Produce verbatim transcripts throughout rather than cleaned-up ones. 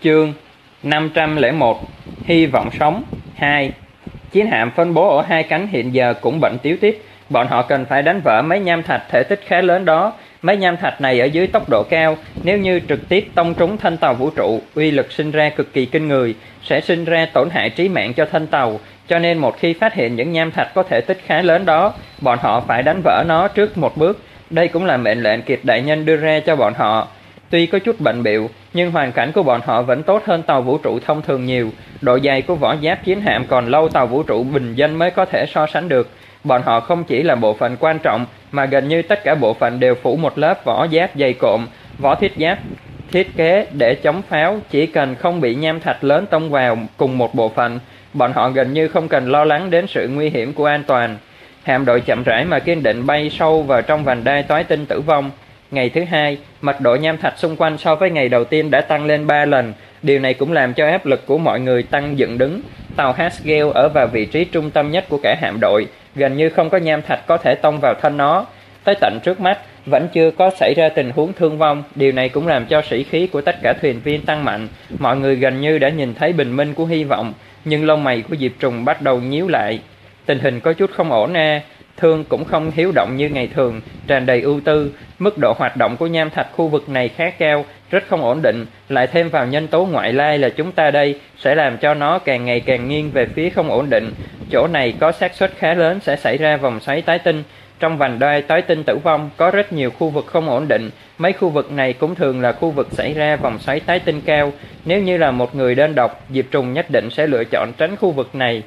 Chương năm trăm lẻ một Hy vọng sống hai. Chiến hạm phân bố ở hai cánh hiện giờ cũng bận tíu tít. Bọn họ cần phải đánh vỡ mấy nham thạch thể tích khá lớn đó. Mấy nham thạch này ở dưới tốc độ cao, nếu như trực tiếp tông trúng thân tàu vũ trụ, uy lực sinh ra cực kỳ kinh người, sẽ sinh ra tổn hại trí mạng cho thân tàu. Cho nên một khi phát hiện những nham thạch có thể tích khá lớn đó, bọn họ phải đánh vỡ nó trước một bước. Đây cũng là mệnh lệnh Kiệt đại nhân đưa ra cho bọn họ. Tuy có chút bận bịu, nhưng hoàn cảnh của bọn họ vẫn tốt hơn tàu vũ trụ thông thường nhiều. Độ dày của vỏ giáp chiến hạm còn lâu tàu vũ trụ bình dân mới có thể so sánh được. Bọn họ không chỉ là bộ phận quan trọng, mà gần như tất cả bộ phận đều phủ một lớp vỏ giáp dày cộm. Vỏ thiết giáp thiết kế để chống pháo, chỉ cần không bị nham thạch lớn tông vào cùng một bộ phận, bọn họ gần như không cần lo lắng đến sự nguy hiểm của an toàn. Hạm đội chậm rãi mà kiên định bay sâu vào trong vành đai toái tinh tử vong. Ngày thứ hai, mật độ nham thạch xung quanh so với ngày đầu tiên đã tăng lên ba lần. Điều này cũng làm cho áp lực của mọi người tăng dựng đứng. Tàu Haskell ở vào vị trí trung tâm nhất của cả hạm đội, gần như không có nham thạch có thể tông vào thân nó. Tới tận trước mắt, vẫn chưa có xảy ra tình huống thương vong. Điều này cũng làm cho sĩ khí của tất cả thuyền viên tăng mạnh. Mọi người gần như đã nhìn thấy bình minh của hy vọng, nhưng lông mày của Diệp Trùng bắt đầu nhíu lại. Tình hình có chút không ổn a. Thương cũng không hiếu động như ngày thường, tràn đầy ưu tư. Mức độ hoạt động của nham thạch khu vực này khá cao, rất không ổn định. Lại thêm vào nhân tố ngoại lai là chúng ta đây, sẽ làm cho nó càng ngày càng nghiêng về phía không ổn định. Chỗ này có xác suất khá lớn sẽ xảy ra vòng xoáy tái tinh. Trong vành đai toái tinh tử vong có rất nhiều khu vực không ổn định. Mấy khu vực này cũng thường là khu vực xảy ra vòng xoáy tái tinh cao. Nếu như là một người đơn độc, Diệp Trùng nhất định sẽ lựa chọn tránh khu vực này.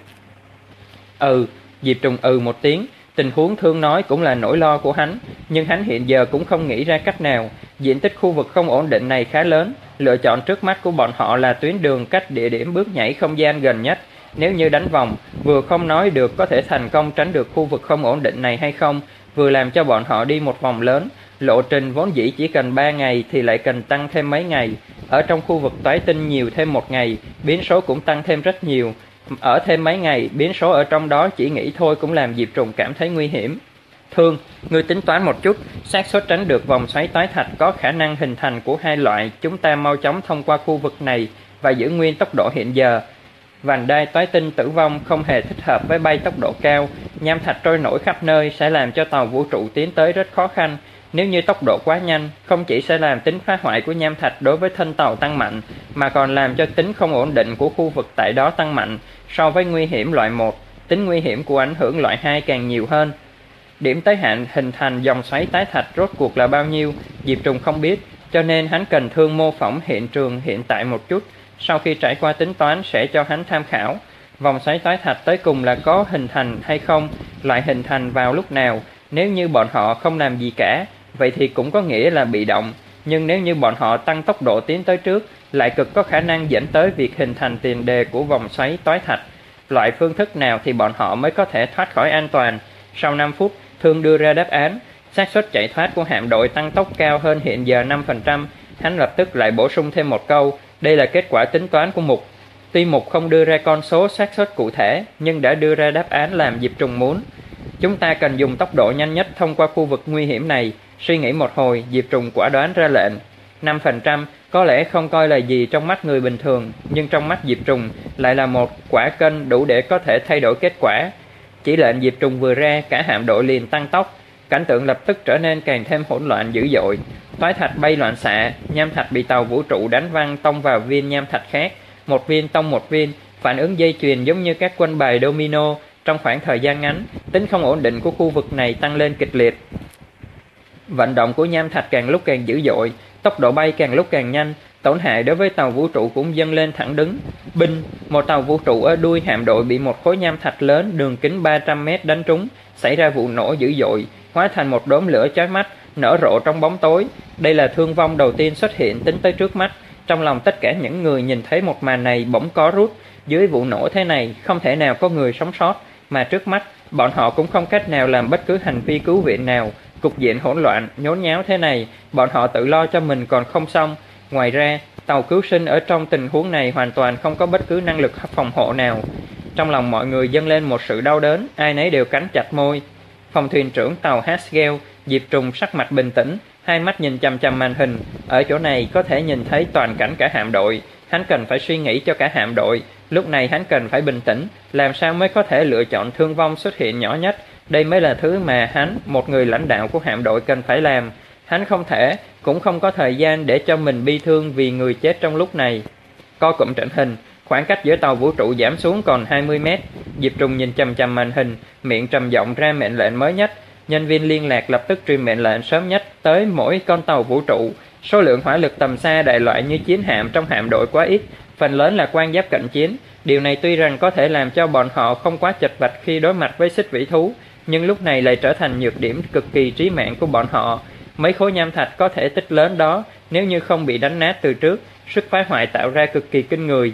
Ừ, Diệp Trùng ừ một tiếng. Tình huống Thương nói cũng là nỗi lo của hắn, nhưng hắn hiện giờ cũng không nghĩ ra cách nào. Diện tích khu vực không ổn định này khá lớn, lựa chọn trước mắt của bọn họ là tuyến đường cách địa điểm bước nhảy không gian gần nhất. Nếu như đánh vòng, vừa không nói được có thể thành công tránh được khu vực không ổn định này hay không, vừa làm cho bọn họ đi một vòng lớn. Lộ trình vốn dĩ chỉ cần ba ngày thì lại cần tăng thêm mấy ngày. Ở trong khu vực toái tinh nhiều thêm một ngày, biến số cũng tăng thêm rất nhiều. Ở thêm mấy ngày, biến số ở trong đó chỉ nghĩ thôi cũng làm Diệp Trùng cảm thấy nguy hiểm. Thương, ngươi tính toán một chút, xác suất tránh được vòng xoáy toái thạch có khả năng hình thành của hai loại, chúng ta mau chóng thông qua khu vực này và giữ nguyên tốc độ hiện giờ. Vành đai toái tinh tử vong không hề thích hợp với bay tốc độ cao, nham thạch trôi nổi khắp nơi sẽ làm cho tàu vũ trụ tiến tới rất khó khăn. Nếu như tốc độ quá nhanh, không chỉ sẽ làm tính phá hoại của nham thạch đối với thân tàu tăng mạnh, mà còn làm cho tính không ổn định của khu vực tại đó tăng mạnh. So với nguy hiểm loại một, tính nguy hiểm của ảnh hưởng loại hai càng nhiều hơn. Điểm tới hạn hình thành dòng xoáy tái thạch rốt cuộc là bao nhiêu, Diệp Trùng không biết, cho nên hắn cần Thương mô phỏng hiện trường hiện tại một chút, sau khi trải qua tính toán sẽ cho hắn tham khảo. Vòng xoáy tái thạch tới cùng là có hình thành hay không, lại hình thành vào lúc nào. Nếu như bọn họ không làm gì cả, vậy thì cũng có nghĩa là bị động. Nhưng nếu như bọn họ tăng tốc độ tiến tới trước, lại cực có khả năng dẫn tới việc hình thành tiền đề của vòng xoáy toái thạch. Loại phương thức nào thì bọn họ mới có thể thoát khỏi an toàn. Sau năm phút, Thương đưa ra đáp án. Xác suất chạy thoát của hạm đội tăng tốc cao hơn hiện giờ năm phần trăm. Hắn lập tức lại bổ sung thêm một câu. Đây là kết quả tính toán của Mục. Tuy Mục không đưa ra con số xác suất cụ thể, nhưng đã đưa ra đáp án làm Diệp Trùng muốn. Chúng ta cần dùng tốc độ nhanh nhất thông qua khu vực nguy hiểm này. Suy nghĩ một hồi, Diệp Trùng quả đoán ra lệnh. năm phần trăm có lẽ không coi là gì trong mắt người bình thường, nhưng trong mắt Diệp Trùng lại là một quả cân đủ để có thể thay đổi kết quả. Chỉ lệnh Diệp Trùng vừa ra, cả hạm đội liền tăng tốc. Cảnh tượng lập tức trở nên càng thêm hỗn loạn dữ dội. Toái thạch bay loạn xạ, nham thạch bị tàu vũ trụ đánh văng tông vào viên nham thạch khác. Một viên tông một viên, phản ứng dây chuyền giống như các quân bài domino. Trong khoảng thời gian ngắn, tính không ổn định của khu vực này tăng lên kịch liệt. Vận động của nham thạch càng lúc càng dữ dội, tốc độ bay càng lúc càng nhanh, tổn hại đối với tàu vũ trụ cũng dâng lên thẳng đứng. Binh, một tàu vũ trụ ở đuôi hạm đội bị một khối nham thạch lớn đường kính ba trăm mét đánh trúng, xảy ra vụ nổ dữ dội, hóa thành một đốm lửa chói mắt, nở rộ trong bóng tối. Đây là thương vong đầu tiên xuất hiện tính tới trước mắt. Trong lòng tất cả những người nhìn thấy một màn này bỗng có rút. Dưới vụ nổ thế này, không thể nào có người sống sót, mà trước mắt, bọn họ cũng không cách nào làm bất cứ hành vi cứu viện nào. Cục diện hỗn loạn, nhốn nháo thế này, bọn họ tự lo cho mình còn không xong. Ngoài ra, tàu cứu sinh ở trong tình huống này hoàn toàn không có bất cứ năng lực phòng hộ nào. Trong lòng mọi người dâng lên một sự đau đớn, ai nấy đều cắn chặt môi. Phòng thuyền trưởng tàu Haskell, Diệp Trùng sắc mặt bình tĩnh, hai mắt nhìn chằm chằm màn hình. Ở chỗ này có thể nhìn thấy toàn cảnh cả hạm đội. Hắn cần phải suy nghĩ cho cả hạm đội. Lúc này hắn cần phải bình tĩnh, làm sao mới có thể lựa chọn thương vong xuất hiện nhỏ nhất. Đây mới là thứ mà hắn, một người lãnh đạo của hạm đội, cần phải làm. Hắn không thể, cũng không có thời gian để cho mình bi thương vì người chết trong lúc này. Co cụm trận hình, khoảng cách giữa tàu vũ trụ giảm xuống còn hai mươi mét. Diệp Trùng nhìn chằm chằm màn hình, miệng trầm giọng ra mệnh lệnh mới nhất. Nhân viên liên lạc lập tức truyền mệnh lệnh sớm nhất tới mỗi con tàu vũ trụ. Số lượng hỏa lực tầm xa đại loại như chiến hạm trong hạm đội quá ít, phần lớn là quan giáp cận chiến. Điều này tuy rằng có thể làm cho bọn họ không quá chật vật khi đối mặt với xích vĩ thú, nhưng lúc này lại trở thành nhược điểm cực kỳ trí mạng của bọn họ. Mấy khối nham thạch có thể tích lớn đó, nếu như không bị đánh nát từ trước, sức phá hoại tạo ra cực kỳ kinh người.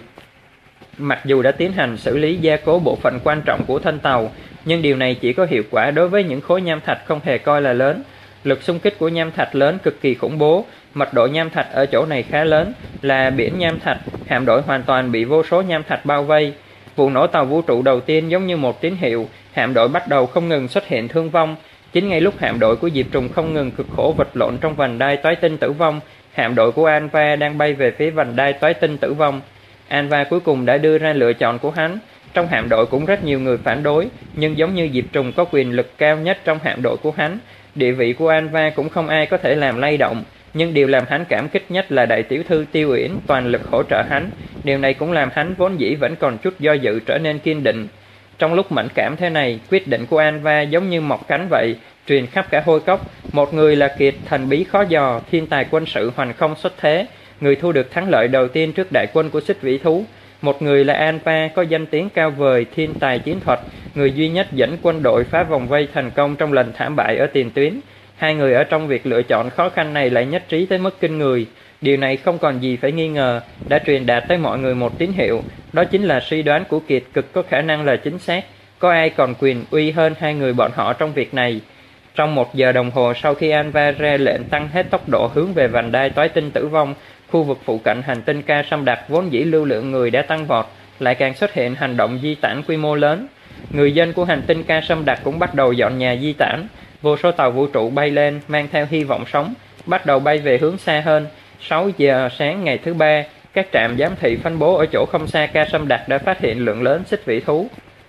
Mặc dù đã tiến hành xử lý gia cố bộ phận quan trọng của thân tàu, nhưng điều này chỉ có hiệu quả đối với những khối nham thạch không hề coi là lớn. Lực xung kích của nham thạch lớn cực kỳ khủng bố, mật độ nham thạch ở chỗ này khá lớn, là biển nham thạch, hạm đội hoàn toàn bị vô số nham thạch bao vây. Vụ nổ tàu vũ trụ đầu tiên giống như một tín hiệu, hạm đội bắt đầu không ngừng xuất hiện thương vong. Chính ngay lúc hạm đội của Diệp Trùng không ngừng cực khổ vật lộn trong vành đai toái tinh tử vong, hạm đội của Anva đang bay về phía vành đai toái tinh tử vong. Anva cuối cùng đã đưa ra lựa chọn của hắn. Trong hạm đội cũng rất nhiều người phản đối, nhưng giống như Diệp Trùng có quyền lực cao nhất trong hạm đội của hắn, địa vị của Anva cũng không ai có thể làm lay động. Nhưng điều làm hắn cảm kích nhất là đại tiểu thư Tiêu Uyển toàn lực hỗ trợ hắn. Điều này cũng làm hắn vốn dĩ vẫn còn chút do dự trở nên kiên định. Trong lúc mẫn cảm thế này, quyết định của Anva giống như mọc cánh vậy, truyền khắp cả hôi cốc. Một người là Kiệt, thần bí khó dò, thiên tài quân sự hoành không xuất thế, người thu được thắng lợi đầu tiên trước đại quân của xích vĩ thú. Một người là Anva, có danh tiếng cao vời, thiên tài chiến thuật, người duy nhất dẫn quân đội phá vòng vây thành công trong lần thảm bại ở tiền tuyến. Hai người ở trong việc lựa chọn khó khăn này lại nhất trí tới mức kinh người. Điều này không còn gì phải nghi ngờ, đã truyền đạt tới mọi người một tín hiệu, đó chính là suy đoán của Kiệt cực có khả năng là chính xác. Có ai còn quyền uy hơn hai người bọn họ trong việc này? Trong một giờ đồng hồ sau khi Anva ra lệnh tăng hết tốc độ hướng về vành đai toái tinh tử vong, khu vực phụ cận hành tinh Ca Sâm Đặc vốn dĩ lưu lượng người đã tăng vọt, lại càng xuất hiện hành động di tản quy mô lớn. Người dân của hành tinh Ca Sâm Đặc cũng bắt đầu dọn nhà di tản. Vô số tàu vũ trụ bay lên mang theo hy vọng sống, bắt đầu bay về hướng xa hơn. Sáu giờ sáng ngày thứ ba, các trạm giám thị phân bố ở chỗ không xa Ca Sâm Đặc đã phát hiện lượng lớn xích vĩ thú.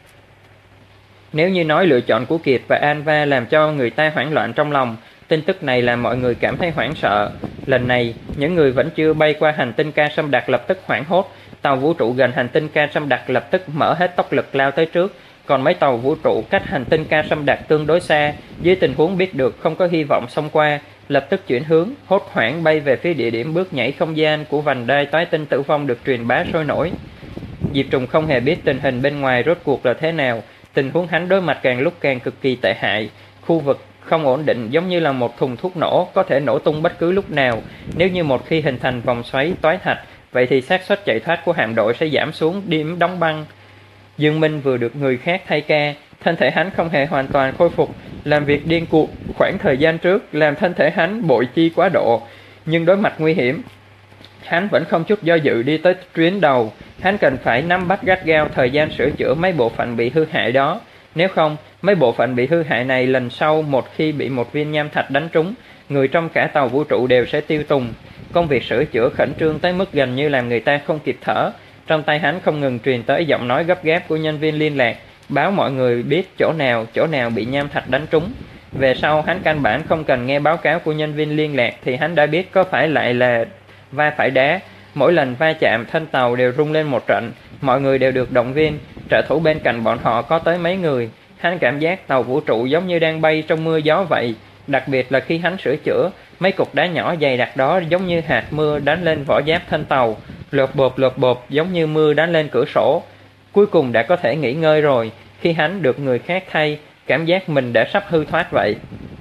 Nếu như nói lựa chọn của Kiệt và Anva làm cho người ta hoảng loạn trong lòng, tin tức này làm mọi người cảm thấy hoảng sợ. Lần này, những người vẫn chưa bay qua hành tinh Ca Sâm Đặc lập tức hoảng hốt. Tàu vũ trụ gần hành tinh Ca Sâm Đặc lập tức mở hết tốc lực lao tới trước. Còn mấy tàu vũ trụ cách hành tinh Ca Sâm Đặc tương đối xa, dưới tình huống biết được không có hy vọng xông qua, lập tức chuyển hướng, hốt hoảng bay về phía địa điểm bước nhảy không gian của vành đai toái tinh tử vong được truyền bá sôi nổi. Diệp Trùng không hề biết tình hình bên ngoài rốt cuộc là thế nào, tình huống hắn đối mặt càng lúc càng cực kỳ tệ hại. Khu vực không ổn định giống như là một thùng thuốc nổ, có thể nổ tung bất cứ lúc nào. Nếu như một khi hình thành vòng xoáy toái thạch, vậy thì xác suất chạy thoát của hạm đội sẽ giảm xuống điểm đóng băng. Dương Minh vừa được người khác thay ca, thân thể hắn không hề hoàn toàn khôi phục, làm việc điên cuồng khoảng thời gian trước làm thân thể hắn bội chi quá độ, nhưng đối mặt nguy hiểm, hắn vẫn không chút do dự đi tới tuyến đầu. Hắn cần phải nắm bắt gắt gao thời gian sửa chữa mấy bộ phận bị hư hại đó, nếu không, mấy bộ phận bị hư hại này lần sau một khi bị một viên nham thạch đánh trúng, người trong cả tàu vũ trụ đều sẽ tiêu tùng. Công việc sửa chữa khẩn trương tới mức gần như làm người ta không kịp thở. Trong tay hắn không ngừng truyền tới giọng nói gấp gáp của nhân viên liên lạc, báo mọi người biết chỗ nào, chỗ nào bị nham thạch đánh trúng. Về sau hắn căn bản không cần nghe báo cáo của nhân viên liên lạc thì hắn đã biết có phải lại là va phải đá. Mỗi lần va chạm thân tàu đều rung lên một trận, mọi người đều được động viên, trợ thủ bên cạnh bọn họ có tới mấy người. Hắn cảm giác tàu vũ trụ giống như đang bay trong mưa gió vậy, đặc biệt là khi hắn sửa chữa, mấy cục đá nhỏ dày đặc đó giống như hạt mưa đánh lên vỏ giáp thân tàu, lột bột lột bột giống như mưa đánh lên cửa sổ. Cuối cùng đã có thể nghỉ ngơi rồi, khi hắn được người khác thay, cảm giác mình đã sắp hư thoát vậy.